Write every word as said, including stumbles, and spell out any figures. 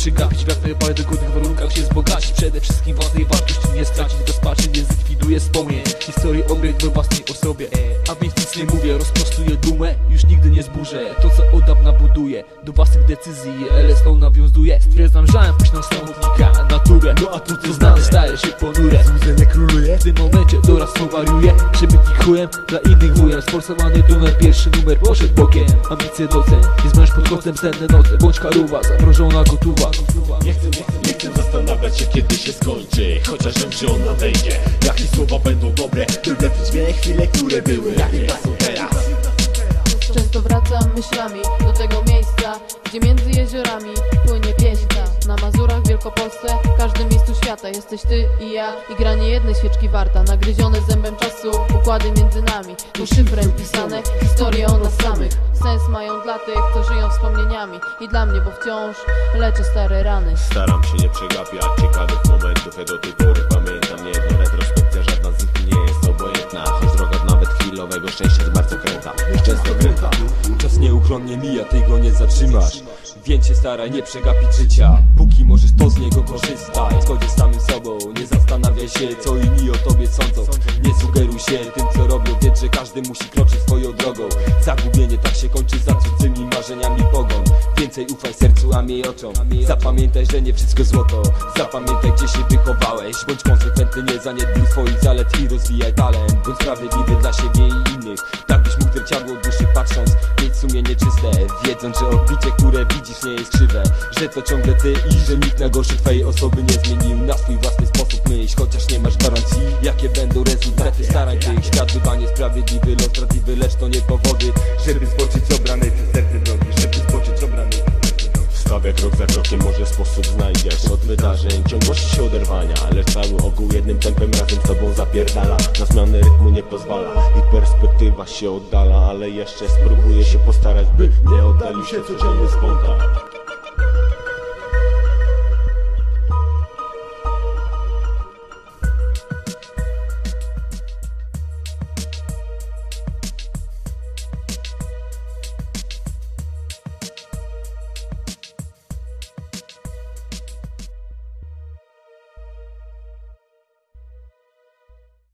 przegapić, w jak najbardziej dogodnych warunkach się wzbogacić. Przede wszystkim własnej wartości nie stracić, rozpaczy nie zlikwiduje wspomnień, historii obiekt we własnej osobie. A więc nic nie mówię, rozprostuję dumę, już nigdy nie zburzę to, co od dawna buduję. Do własnych decyzji L S O nawiązuje, stwierdzam, że wpuśną samotnika naturę. No a tu co znane staje się ponure, złudzenie króluje. W tym momencie doradztwo wariuje, przemytnik chujem, dla innych wujem. Sforsowany tunel, pierwszy numer poszedł bokiem. Ambicje docen, nie zmęcz pod kątem senne noce. Bądź karuwa, zamrożona gotuwa. Nie chcę, nie chcę, nie chcę zastanawiać się, kiedy się skończy, chociaż wiem, że on nadejdzie. Jakie słowa będą dobre, by lepić mnie chwile, które były, jakie są teraz. Często wracam myślami do tego miejsca, gdzie między jeziorami płynie pieśń ta. Na Mazurach w Wielkopolsce, w każdym miejscu świata jesteś ty i ja, i granie jednej świeczki warta. Nagryzione zębem czasu układy między nami, tu szyfrem pisane historie o nas samych. Sens mają dla tych, co żyją wspomnieniami, i dla mnie, bo wciąż leczę stare rany. Staram się nie przegapiać ciekawych momentów, ja do tej pory pamiętam jedno. Retrospekcja żadna z nich nie jest obojętna, choć droga nawet chwilowego szczęścia jest bardzo kręta, często kręta. Czas nieuchronnie mija, ty go nie zatrzymasz, więc się staraj nie przegapić życia, póki możesz, to z niego korzystaj. W zgodzie z samym sobą, nie zastanawiaj się, co inni o tobie sądzą. Nie sugeruj się tym, co robią, wiedz, że każdy musi kroczyć swoją drogą. Zagubienie tak się kończy, za cudzymi marzeniami pogoń. Więcej ufaj sercu, a mniej oczom. Zapamiętaj, że nie wszystko złoto, zapamiętaj, gdzie się wychowałeś. Bądź konsekwentny, nie zaniedbuj swoich zalet i rozwijaj talent. Bądź sprawiedliwy dla siebie i innych, tak byś mógł zwierciadło duszy patrząc mieć sumienie czyste, wiedząc, że odbicie, które widzisz, nie jest krzywe, że to ciągle ty i że nikt na gorszy twojej osoby nie zmienił. Na swój własny sposób myśl, chociaż nie masz gwarancji, jakie będą rezultaty starań tych. Świat bywa niesprawiedliwy, los zdradliwy, lecz to nie powody, żeby zboczyć z obranej przez serce drogi, żeby zboczyć z obranej przez serce drogi. Stawiaj krok za krokiem, może sposób znajdziesz. Od wydarzeń ciągłości się oderwania, lecz cały ogół jednym tempem razem z tobą zapierdala. Na zmianę rytmu nie pozwala i perspektywa się oddala, ale jeszcze spróbuję się postarać, by nie oddalił się codzienny spontan.